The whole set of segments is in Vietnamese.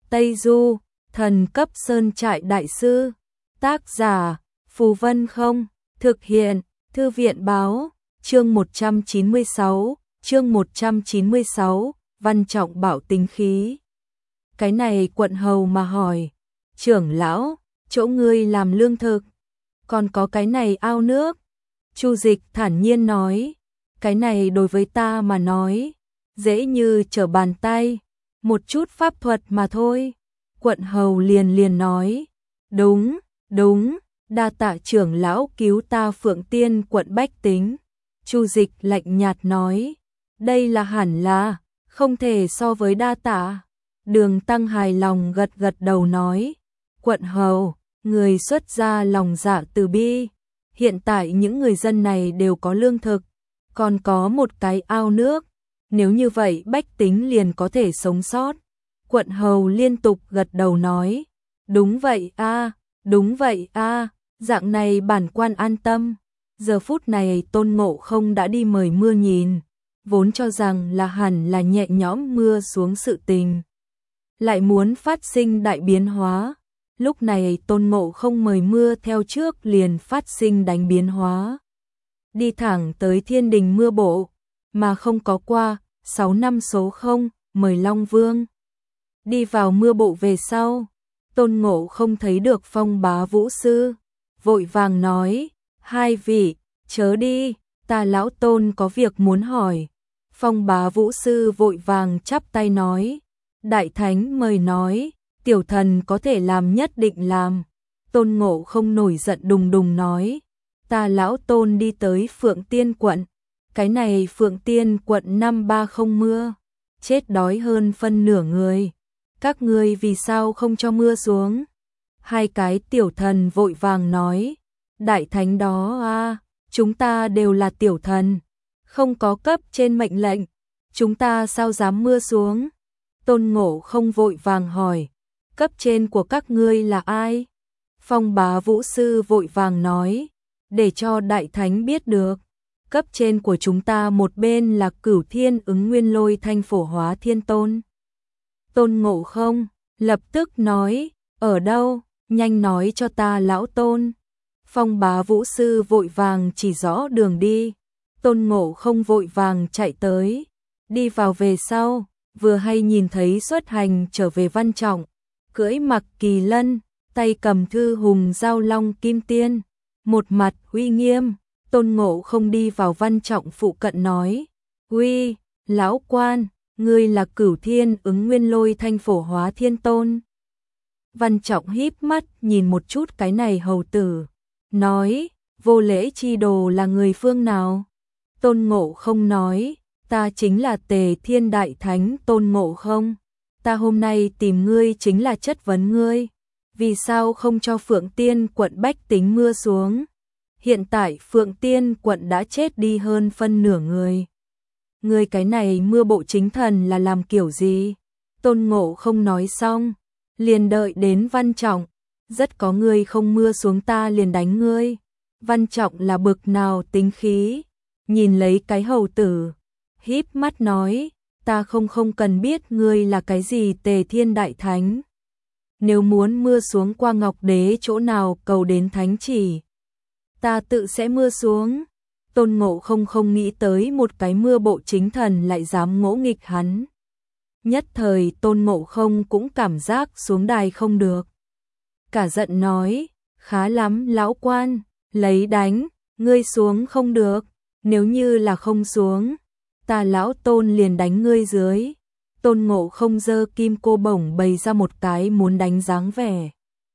Tây Du, thần cấp sơn trại đại sư. Tác giả, Phù Vân Không. Thực hiện, Thư viện Báo. Chương 196, Văn Trọng bảo tính khí. Cái này quận hầu mà hỏi, trưởng lão, chỗ ngươi làm lương thực, còn có cái này ao nước. Chu Dịch thản nhiên nói, cái này đối với ta mà nói, dễ như trở bàn tay, một chút pháp thuật mà thôi. Quận hầu liền nói, đúng, đa tạ trưởng lão cứu ta Phượng Tiên quận bách tính. Chu Dịch lạnh nhạt nói, đây là hẳn là, không thể so với đa tạ. Đường Tăng hài lòng gật đầu nói, quận hầu, người xuất ra lòng dạ từ bi, hiện tại những người dân này đều có lương thực, còn có một cái ao nước, nếu như vậy bách tính liền có thể sống sót. Quận hầu liên tục gật đầu nói, đúng vậy a, dạng này bản quan an tâm. Giờ phút này Tôn Ngộ Không đã đi mời mưa nhìn, vốn cho rằng là hẳn là nhẹ nhõm mưa xuống sự tình, lại muốn phát sinh đại biến hóa. Lúc này Tôn Ngộ Không mời mưa theo trước liền phát sinh đánh biến hóa, đi thẳng tới Thiên Đình mưa bộ, mà không có qua 6 năm số 0, mời Long Vương. Đi vào mưa bộ về sau, Tôn Ngộ Không thấy được Phong Bá Vũ Sư, vội vàng nói, hai vị, chớ đi, ta lão Tôn có việc muốn hỏi. Phong Bá Vũ Sư vội vàng chắp tay nói, Đại Thánh mời nói, tiểu thần có thể làm nhất định làm. Tôn Ngộ Không nổi giận đùng nói, ta lão Tôn đi tới Phượng Tiên quận, cái này Phượng Tiên quận năm 30 mưa, chết đói hơn phân nửa người, các ngươi vì sao không cho mưa xuống? Hai cái tiểu thần vội vàng nói, Đại Thánh đó a, chúng ta đều là tiểu thần, không có cấp trên mệnh lệnh, chúng ta sao dám mưa xuống? Tôn Ngộ Không vội vàng hỏi, cấp trên của các ngươi là ai? Phong Bá Vũ Sư vội vàng nói, để cho Đại Thánh biết được, cấp trên của chúng ta một bên là Cửu Thiên Ứng Nguyên Lôi Thanh Phổ Hóa Thiên Tôn. Tôn Ngộ Không lập tức nói, ở đâu, nhanh nói cho ta lão Tôn. Phong Bá Vũ Sư vội vàng chỉ rõ đường đi, Tôn Ngộ Không vội vàng chạy tới, đi vào về sau, vừa hay nhìn thấy xuất hành trở về Văn Trọng, cưỡi Mặc Kỳ Lân, tay cầm thư hùng giao long kim tiên, một mặt uy nghiêm. Tôn Ngộ Không đi vào Văn Trọng phụ cận nói, uy, lão quan, ngươi là Cửu Thiên Ứng Nguyên Lôi Thanh Phổ Hóa Thiên Tôn. Văn Trọng híp mắt nhìn một chút cái này hầu tử, nói, vô lễ chi đồ là người phương nào? Tôn Ngộ Không nói, ta chính là Tề Thiên Đại Thánh Tôn Ngộ Không, ta hôm nay tìm ngươi chính là chất vấn ngươi, vì sao không cho Phượng Tiên quận bách tính mưa xuống? Hiện tại Phượng Tiên quận đã chết đi hơn phân nửa người. Ngươi cái này mưa bộ chính thần là làm kiểu gì? Tôn Ngộ Không nói xong, liền đợi đến Văn Trọng, rất có ngươi không mưa xuống ta liền đánh ngươi. Văn Trọng là bực nào tính khí, nhìn lấy cái hầu tử, híp mắt nói, ta không cần biết ngươi là cái gì Tề Thiên Đại Thánh. Nếu muốn mưa xuống qua Ngọc Đế chỗ nào cầu đến thánh chỉ, ta tự sẽ mưa xuống. Tôn Ngộ Không không nghĩ tới một cái mưa bộ chính thần lại dám ngỗ nghịch hắn. Nhất thời Tôn Ngộ Không cũng cảm giác xuống đài không được, cả giận nói, khá lắm lão quan, lấy đánh, ngươi xuống không được, nếu như là không xuống, ta lão Tôn liền đánh ngươi dưới. Tôn Ngộ Không giơ kim cô bổng bày ra một cái muốn đánh dáng vẻ.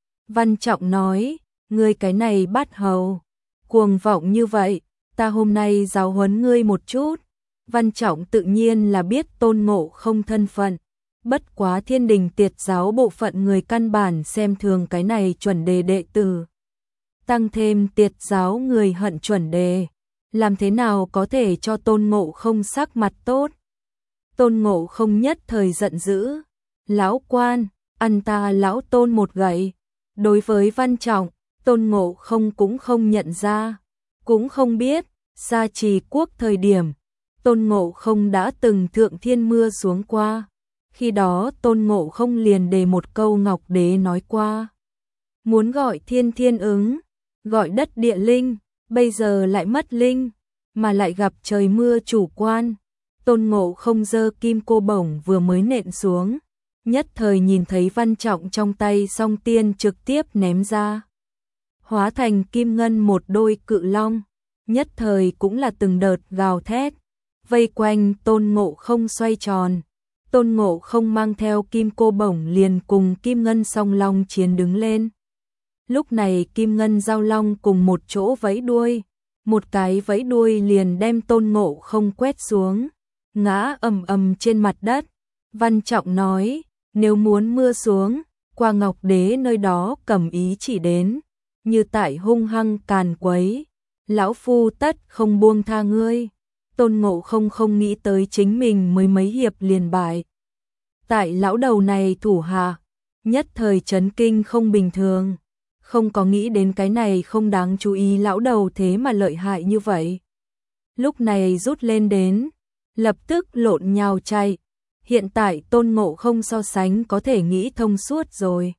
Văn Trọng nói, ngươi cái này bát hầu, cuồng vọng như vậy, ta hôm nay giáo huấn ngươi một chút. Văn Trọng tự nhiên là biết Tôn Ngộ Không thân phận, bất quá Thiên Đình Tiệt giáo bộ phận người căn bản xem thường cái này chuẩn đề đệ tử. Tăng thêm Tiệt giáo người hận chuẩn đề, làm thế nào có thể cho Tôn Ngộ Không sắc mặt tốt? Tôn Ngộ Không nhất thời giận dữ, lão quan, ăn ta lão Tôn một gậy. Đối với Văn Trọng, Tôn Ngộ Không cũng không nhận ra, cũng không biết, Sa Trì quốc thời điểm, Tôn Ngộ Không đã từng thượng thiên mưa xuống qua. Khi đó Tôn Ngộ Không liền đề một câu Ngọc Đế nói qua. Muốn gọi thiên thiên ứng, gọi đất địa linh, bây giờ lại mất linh, mà lại gặp trời mưa chủ quan. Tôn Ngộ Không giơ kim cô bổng vừa mới nện xuống, nhất thời nhìn thấy Văn Trọng trong tay song tiên trực tiếp ném ra. Hóa thành kim ngân một đôi cự long, nhất thời cũng là từng đợt gào thét, vây quanh Tôn Ngộ Không xoay tròn. Tôn Ngộ Không mang theo kim cô bổng liền cùng kim ngân song long chiến đứng lên. Lúc này kim ngân giao long cùng một chỗ vẫy đuôi, một cái vẫy đuôi liền đem Tôn Ngộ Không quét xuống, ngã ầm ầm trên mặt đất. Văn Trọng nói, nếu muốn mưa xuống, qua Ngọc Đế nơi đó cầm ý chỉ đến, như tại hung hăng càn quấy, lão phu tất không buông tha ngươi. Tôn Ngộ Không không nghĩ tới chính mình mới mấy hiệp liền bại. Tại lão đầu này thủ hạ, nhất thời chấn kinh không bình thường, không có nghĩ đến cái này không đáng chú ý lão đầu thế mà lợi hại như vậy. Lúc này rút lên đến, lập tức lộn nhào chạy. Hiện tại Tôn Ngộ Không so sánh có thể nghĩ thông suốt rồi.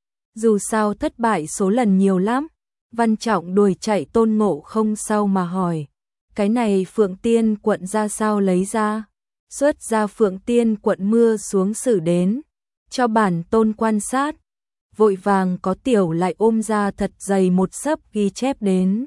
Dù sao thất bại số lần nhiều lắm, Văn Trọng đuổi chạy Tôn Ngộ Không sau mà hỏi, cái này Phượng Tiên Quận ra sao lấy ra? Xuất ra Phượng Tiên Quận mưa xuống xử đến, cho bản tôn quan sát. Vội vàng có tiểu lại ôm ra thật dày một xấp ghi chép đến.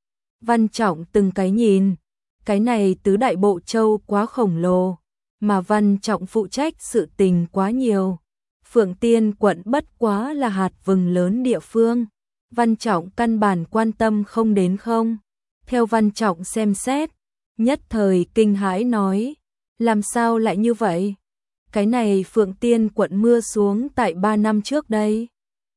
Văn Trọng từng cái nhìn, cái này tứ đại bộ châu quá khổng lồ, mà Văn Trọng phụ trách sự tình quá nhiều. Phượng Tiên Quận bất quá là hạt vừng lớn địa phương, Văn Trọng căn bản quan tâm không đến không. Theo Văn Trọng xem xét, nhất thời kinh hãi nói, làm sao lại như vậy? Cái này Phượng Tiên Quận mưa xuống tại 3 năm trước đây.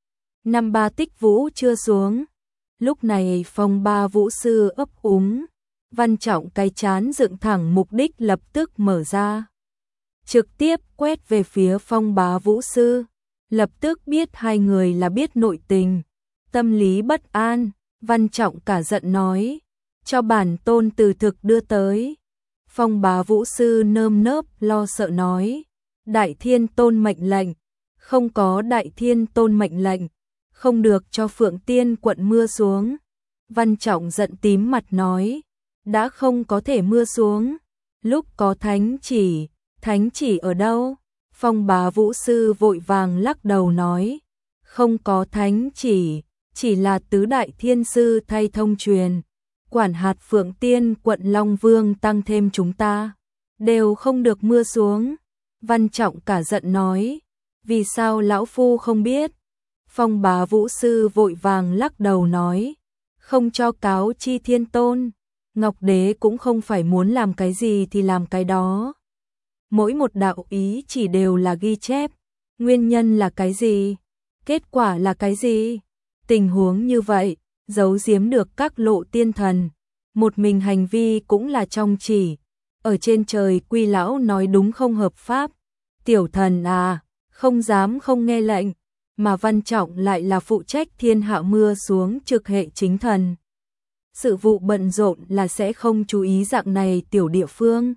Năm ba tích vũ chưa xuống, lúc này phong ba vũ sư ấp úng. Văn Trọng cái chán dựng thẳng, mục đích lập tức mở ra, trực tiếp quét về phía phong bá vũ sư, lập tức biết hai người là biết nội tình, tâm lý bất an. Văn Trọng cả giận nói, cho bản tôn từ thực đưa tới. Phong bá vũ sư nơm nớp lo sợ nói, Đại Thiên Tôn mệnh lệnh, không có Đại Thiên Tôn mệnh lệnh, không được cho Phượng Tiên Quận mưa xuống. Văn Trọng giận tím mặt nói, đã không có thể mưa xuống, lúc có thánh chỉ ở đâu? Phong bá vũ sư vội vàng lắc đầu nói, không có thánh chỉ là tứ đại thiên sư thay thông truyền, quản hạt Phượng Tiên Quận Long Vương tăng thêm chúng ta, đều không được mưa xuống. Văn Trọng cả giận nói, vì sao lão phu không biết? Phong bá vũ sư vội vàng lắc đầu nói, không cho cáo chi Thiên Tôn, Ngọc Đế cũng không phải muốn làm cái gì thì làm cái đó. Mỗi một đạo ý chỉ đều là ghi chép, nguyên nhân là cái gì? Kết quả là cái gì? Tình huống như vậy, giấu giếm được các lộ tiên thần, một mình hành vi cũng là trong chỉ. Ở trên trời Quy lão nói đúng không hợp pháp, tiểu thần à, không dám không nghe lệnh, mà Văn Trọng lại là phụ trách thiên hạ mưa xuống trực hệ chính thần. Sự vụ bận rộn là sẽ không chú ý dạng này tiểu địa phương,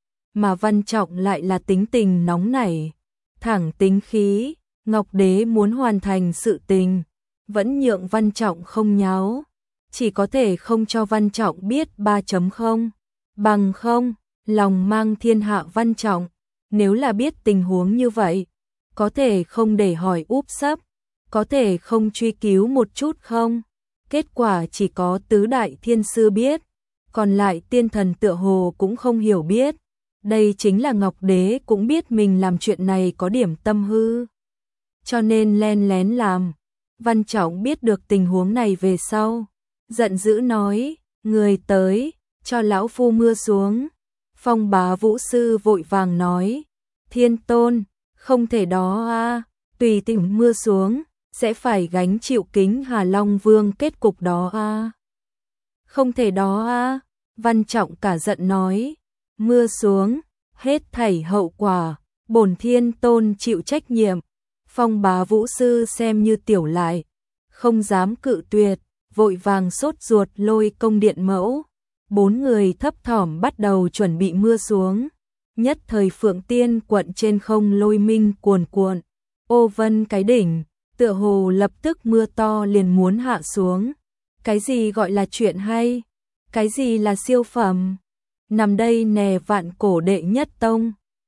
mà Văn Trọng lại là tính tình nóng nảy, thẳng tính khí. Ngọc Đế muốn hoàn thành sự tình, vẫn nhượng Văn Trọng không nháo, chỉ có thể không cho Văn Trọng biết 3.0, bằng không, lòng mang thiên hạ Văn Trọng, nếu là biết tình huống như vậy, có thể không để hỏi úp sấp, có thể không truy cứu một chút không? Kết quả chỉ có tứ đại thiên sư biết, còn lại tiên thần tựa hồ cũng không hiểu biết. Đây chính là Ngọc Đế cũng biết mình làm chuyện này có điểm tâm hư, cho nên len lén làm. Văn Trọng biết được tình huống này về sau, giận dữ nói, người tới, cho lão phu mưa xuống. Phong bá vũ sư vội vàng nói, Thiên Tôn, không thể đó a, tùy tiện mưa xuống, sẽ phải gánh chịu Kính Hà Long Vương kết cục đó a. Không thể đó a. Văn Trọng cả giận nói, mưa xuống, hết thảy hậu quả, bổn Thiên Tôn chịu trách nhiệm. Phong bá vũ sư xem như tiểu lại, không dám cự tuyệt, vội vàng sốt ruột lôi công điện mẫu. 4 người thấp thỏm bắt đầu chuẩn bị mưa xuống, nhất thời Phượng Tiên quận trên không lôi minh cuồn cuộn, ô vân cái đỉnh, tựa hồ lập tức mưa to liền muốn hạ xuống. Cái gì gọi là chuyện hay? Cái gì là siêu phẩm? Nằm đây nè vạn cổ đệ nhất tông.